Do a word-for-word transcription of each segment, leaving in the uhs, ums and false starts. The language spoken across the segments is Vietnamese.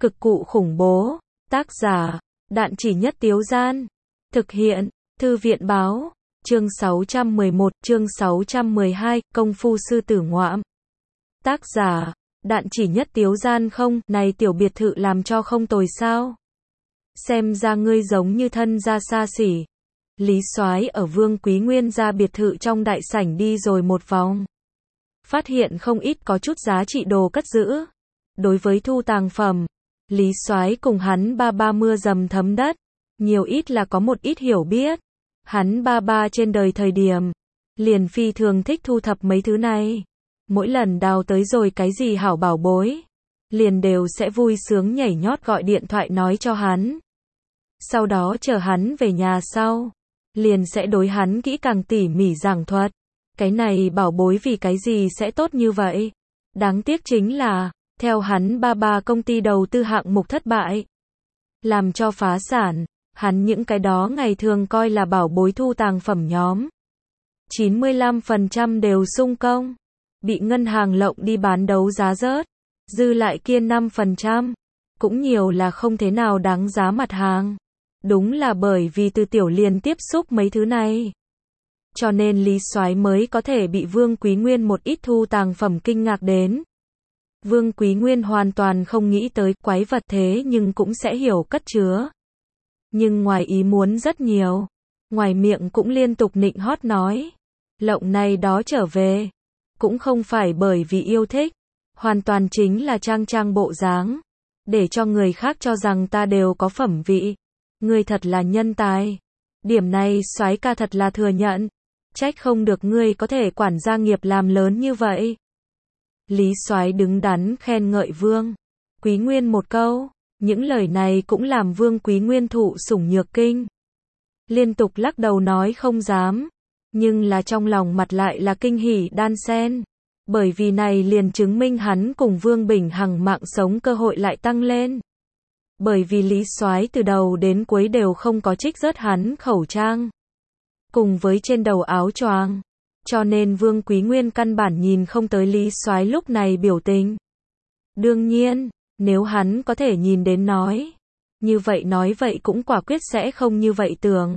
Cực cụ khủng bố. Tác giả, Đạn Chỉ Nhất Tiếu Gian. Thực hiện, Thư viện báo. Chương sáu trăm mười một, chương sáu trăm mười hai, Công phu sư tử ngoạm. Tác giả, Đạn Chỉ Nhất Tiếu Gian. Không, này tiểu biệt thự làm cho không tồi sao? Xem ra ngươi giống như thân gia xa xỉ. Lý Soái ở Vương Quý Nguyên gia biệt thự trong đại sảnh đi rồi một vòng. Phát hiện không ít có chút giá trị đồ cất giữ. Đối với thu tàng phẩm, Lý Soái cùng hắn ba ba mưa dầm thấm đất, nhiều ít là có một ít hiểu biết. Hắn ba ba trên đời thời điểm, liền phi thường thích thu thập mấy thứ này. Mỗi lần đào tới rồi cái gì hảo bảo bối, liền đều sẽ vui sướng nhảy nhót gọi điện thoại nói cho hắn. Sau đó chờ hắn về nhà sau, liền sẽ đối hắn kỹ càng tỉ mỉ giảng thuật. Cái này bảo bối vì cái gì sẽ tốt như vậy? Đáng tiếc chính là, theo hắn ba ba công ty đầu tư hạng mục thất bại, làm cho phá sản, hắn những cái đó ngày thường coi là bảo bối thu tàng phẩm nhóm. chín mươi lăm phần trăm đều sung công, bị ngân hàng lộng đi bán đấu giá rớt, dư lại kia năm phần trăm, cũng nhiều là không thế nào đáng giá mặt hàng. Đúng là bởi vì từ tiểu liền tiếp xúc mấy thứ này, cho nên Lý Soái mới có thể bị Vương Quý Nguyên một ít thu tàng phẩm kinh ngạc đến. Vương Quý Nguyên hoàn toàn không nghĩ tới quái vật thế nhưng cũng sẽ hiểu cất chứa. Nhưng ngoài ý muốn rất nhiều, ngoài miệng cũng liên tục nịnh hót nói, lộng này đó trở về, cũng không phải bởi vì yêu thích, hoàn toàn chính là trang trang bộ dáng, để cho người khác cho rằng ta đều có phẩm vị. Ngươi thật là nhân tài. Điểm này Soái ca thật là thừa nhận. Trách không được ngươi có thể quản gia nghiệp làm lớn như vậy. Lý Soái đứng đắn khen ngợi Vương Quý Nguyên một câu. Những lời này cũng làm Vương Quý Nguyên thụ sủng nhược kinh. Liên tục lắc đầu nói không dám. Nhưng là trong lòng mặt lại là kinh hỉ đan xen. Bởi vì này liền chứng minh hắn cùng Vương Bình Hằng mạng sống cơ hội lại tăng lên. Bởi vì Lý Soái từ đầu đến cuối đều không có trích rớt hắn khẩu trang, cùng với trên đầu áo choàng, cho nên Vương Quý Nguyên căn bản nhìn không tới Lý Soái lúc này biểu tình. Đương nhiên, nếu hắn có thể nhìn đến nói, như vậy nói vậy cũng quả quyết sẽ không như vậy tưởng.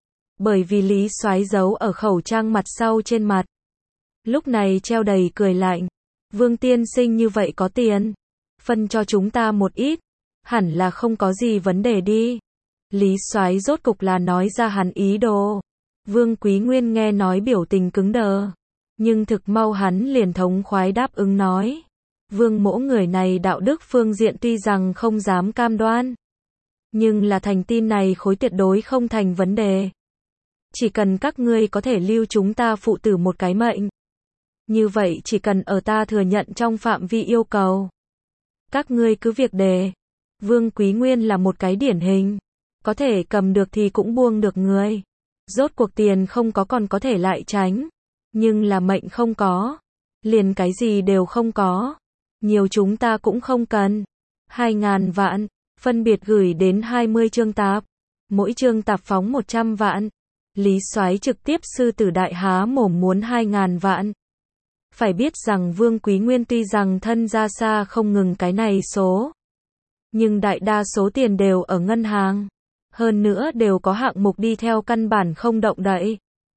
Bởi vì Lý Soái giấu ở khẩu trang mặt sau trên mặt, lúc này treo đầy cười lạnh. Vương tiên sinh như vậy có tiền, phân cho chúng ta một ít, hẳn là không có gì vấn đề đi. Lý Soái rốt cục là nói ra hắn ý đồ. Vương Quý Nguyên nghe nói biểu tình cứng đờ, nhưng thực mau hắn liền thống khoái đáp ứng nói. Vương mỗ người này đạo đức phương diện tuy rằng không dám cam đoan, nhưng là thành tin này khối tuyệt đối không thành vấn đề. Chỉ cần các ngươi có thể lưu chúng ta phụ tử một cái mệnh, như vậy chỉ cần ở ta thừa nhận trong phạm vi yêu cầu, các ngươi cứ việc đề. Vương Quý Nguyên là một cái điển hình, có thể cầm được thì cũng buông được người. Rốt cuộc tiền không có còn có thể lại tránh, nhưng là mệnh không có, liền cái gì đều không có. Nhiều chúng ta cũng không cần. Hai ngàn vạn, phân biệt gửi đến hai mươi chương tạp, mỗi chương tạp phóng một trăm vạn. Lý Soái trực tiếp sư tử đại há mồm muốn hai ngàn vạn. Phải biết rằng Vương Quý Nguyên tuy rằng thân ra xa không ngừng cái này số, nhưng đại đa số tiền đều ở ngân hàng, hơn nữa đều có hạng mục đi theo căn bản không động đậy.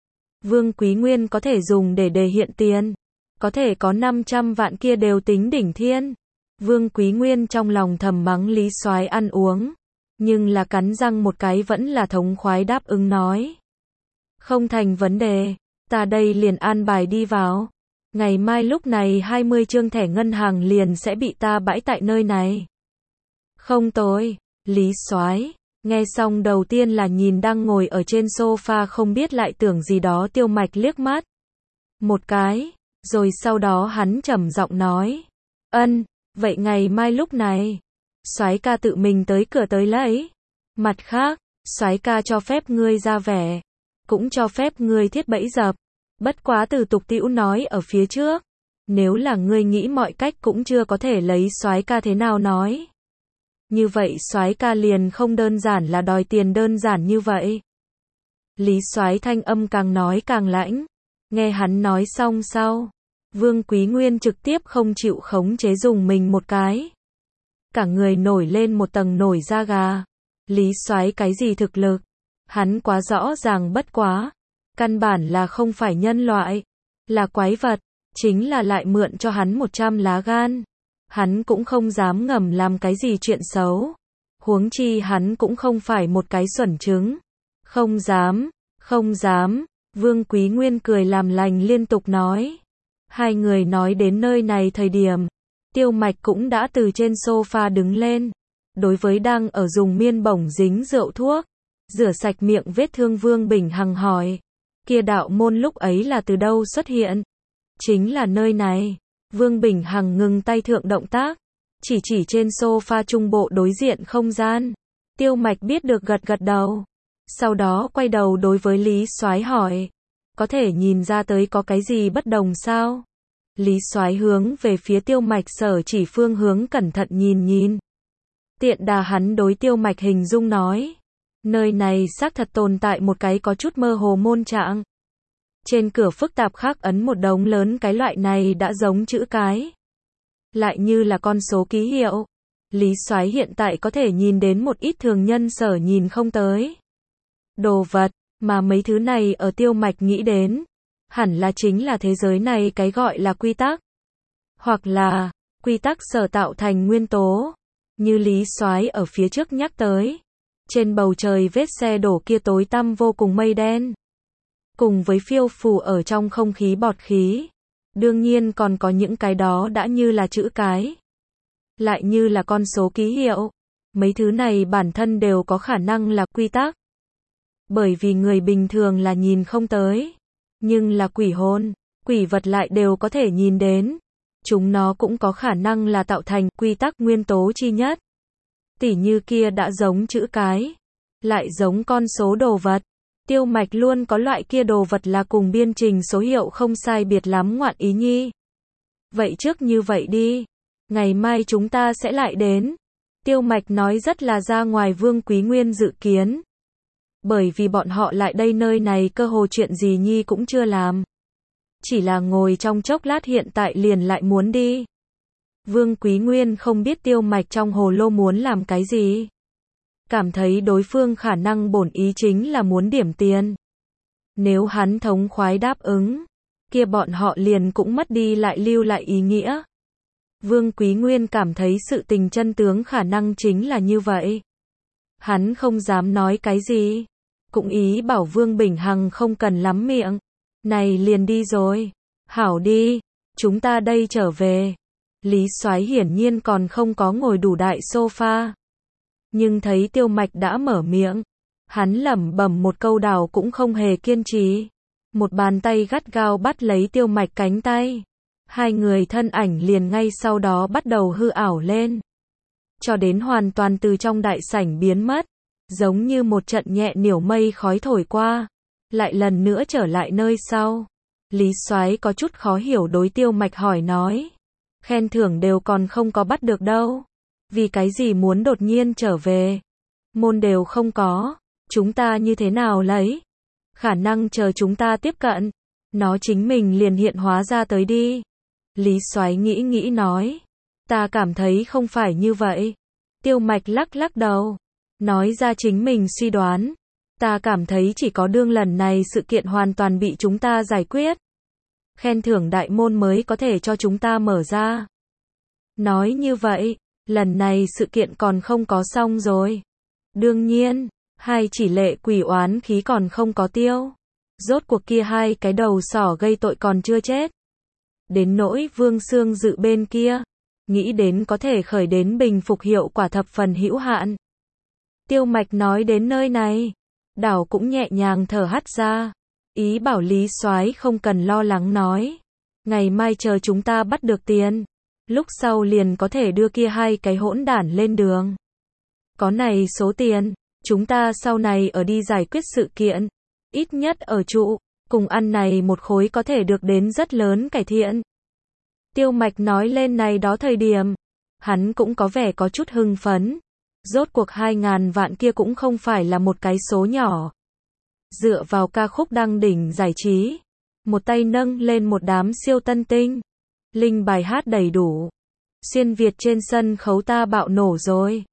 Vương Quý Nguyên có thể dùng để đề hiện tiền, có thể có năm trăm vạn kia đều tính đỉnh thiên. Vương Quý Nguyên trong lòng thầm mắng Lý Soái ăn uống, nhưng là cắn răng một cái vẫn là thống khoái đáp ứng nói. Không thành vấn đề, ta đây liền an bài đi vào. Ngày mai lúc này hai mươi chương thẻ ngân hàng liền sẽ bị ta bãi tại nơi này. Không tồi. Lý Soái nghe xong đầu tiên là nhìn đang ngồi ở trên sofa không biết lại tưởng gì đó Tiêu Mạch liếc mắt một cái, rồi sau đó hắn trầm giọng nói, ân, vậy ngày mai lúc này, Soái ca tự mình tới cửa tới lấy. Mặt khác, Soái ca cho phép ngươi ra vẻ, cũng cho phép ngươi thiết bẫy dập, bất quá từ tục tĩu nói ở phía trước, nếu là ngươi nghĩ mọi cách cũng chưa có thể lấy Soái ca thế nào nói. Như vậy Soái ca liền không đơn giản là đòi tiền đơn giản như vậy. Lý Soái thanh âm càng nói càng lãnh. Nghe hắn nói xong sau, Vương Quý Nguyên trực tiếp không chịu khống chế dùng mình một cái. cả người nổi lên một tầng nổi da gà. Lý Soái cái gì thực lực? Hắn quá rõ ràng bất quá. Căn bản là không phải nhân loại, là quái vật, chính là lại mượn cho hắn một trăm lá gan. Hắn cũng không dám ngầm làm cái gì chuyện xấu. Huống chi hắn cũng không phải một cái xuẩn trứng. Không dám, không dám, Vương Quý Nguyên cười làm lành liên tục nói. Hai người nói đến nơi này thời điểm, Tiêu Mạch cũng đã từ trên sofa đứng lên. Đối với đang ở dùng miên bổng dính rượu thuốc, rửa sạch miệng vết thương Vương Bình Hằng hỏi. Kia đạo môn lúc ấy là từ đâu xuất hiện? Chính là nơi này. Vương Bình Hằng ngừng tay thượng động tác, chỉ chỉ trên sofa trung bộ đối diện không gian. Tiêu Mạch biết được gật gật đầu. Sau đó quay đầu đối với Lý Soái hỏi. Có thể nhìn ra tới có cái gì bất đồng sao? Lý Soái hướng về phía Tiêu Mạch sở chỉ phương hướng cẩn thận nhìn nhìn. Tiện đà hắn đối Tiêu Mạch hình dung nói. Nơi này xác thật tồn tại một cái có chút mơ hồ môn trạng. Trên cửa phức tạp khắc ấn một đống lớn cái loại này đã giống chữ cái. Lại như là con số ký hiệu. Lý Soái hiện tại có thể nhìn đến một ít thường nhân sở nhìn không tới. Đồ vật, mà mấy thứ này ở Tiêu Mạch nghĩ đến. Hẳn là chính là thế giới này cái gọi là quy tắc. Hoặc là, quy tắc sở tạo thành nguyên tố. Như Lý Soái ở phía trước nhắc tới. Trên bầu trời vết xe đổ kia tối tăm vô cùng mây đen. Cùng với phiêu phù ở trong không khí bọt khí. Đương nhiên còn có những cái đó đã như là chữ cái. Lại như là con số ký hiệu. Mấy thứ này bản thân đều có khả năng là quy tắc. Bởi vì người bình thường là nhìn không tới. Nhưng là quỷ hồn, quỷ vật lại đều có thể nhìn đến. Chúng nó cũng có khả năng là tạo thành quy tắc nguyên tố chi nhất. Tỉ như kia đã giống chữ cái. Lại giống con số đồ vật. Tiêu Mạch luôn có loại kia đồ vật là cùng biên trình số hiệu không sai biệt lắm ngoạn ý nhi. Vậy trước như vậy đi. Ngày mai chúng ta sẽ lại đến. Tiêu Mạch nói rất là ra ngoài Vương Quý Nguyên dự kiến. Bởi vì bọn họ lại đây nơi này cơ hồ chuyện gì nhi cũng chưa làm. Chỉ là ngồi trong chốc lát hiện tại liền lại muốn đi. Vương Quý Nguyên không biết Tiêu Mạch trong hồ lô muốn làm cái gì. Cảm thấy đối phương khả năng bổn ý chính là muốn điểm tiền. Nếu hắn thống khoái đáp ứng, kia bọn họ liền cũng mất đi lại lưu lại ý nghĩa. Vương Quý Nguyên cảm thấy sự tình chân tướng khả năng chính là như vậy. Hắn không dám nói cái gì. Cũng ý bảo Vương Bình Hằng không cần lắm miệng. Này liền đi rồi. Hảo đi. Chúng ta đây trở về. Lý Soái hiển nhiên còn không có ngồi đủ đại sofa. Nhưng thấy Tiêu Mạch đã mở miệng. Hắn lẩm bẩm một câu đảo cũng không hề kiên trì. Một bàn tay gắt gao bắt lấy Tiêu Mạch cánh tay. Hai người thân ảnh liền ngay sau đó bắt đầu hư ảo lên. Cho đến hoàn toàn từ trong đại sảnh biến mất. Giống như một trận nhẹ niểu mây khói thổi qua. Lại lần nữa trở lại nơi sau. Lý Soái có chút khó hiểu đối Tiêu Mạch hỏi nói. Khen thưởng đều còn không có bắt được đâu. Vì cái gì muốn đột nhiên trở về? Môn đều không có. Chúng ta như thế nào lấy? Khả năng chờ chúng ta tiếp cận. Nó chính mình liền hiện hóa ra tới đi. Lý Soái nghĩ nghĩ nói. Ta cảm thấy không phải như vậy. Tiêu Mạch lắc lắc đầu. Nói ra chính mình suy đoán. Ta cảm thấy chỉ có đương lần này sự kiện hoàn toàn bị chúng ta giải quyết. Khen thưởng đại môn mới có thể cho chúng ta mở ra. Nói như vậy, lần này sự kiện còn không có xong rồi. Đương nhiên, hai chỉ lệ quỷ oán khí còn không có tiêu. Rốt cuộc kia hai cái đầu sỏ gây tội còn chưa chết. Đến nỗi Vương Xương Dự bên kia, nghĩ đến có thể khởi đến bình phục hiệu quả thập phần hữu hạn. Tiêu Mạch nói đến nơi này, đảo cũng nhẹ nhàng thở hắt ra, ý bảo Lý Soái không cần lo lắng nói, ngày mai chờ chúng ta bắt được tiền, lúc sau liền có thể đưa kia hai cái hỗn đản lên đường. Có này số tiền, chúng ta sau này ở đi giải quyết sự kiện, ít nhất ở trụ, cùng ăn này một khối có thể được đến rất lớn cải thiện. Tiêu Mạch nói lên này đó thời điểm, hắn cũng có vẻ có chút hưng phấn. Rốt cuộc hai ngàn vạn kia cũng không phải là một cái số nhỏ. Dựa vào ca khúc đăng đỉnh giải trí, một tay nâng lên một đám siêu tân tinh, linh bài hát đầy đủ. Xuyên Việt trên sân khấu ta bạo nổ rồi.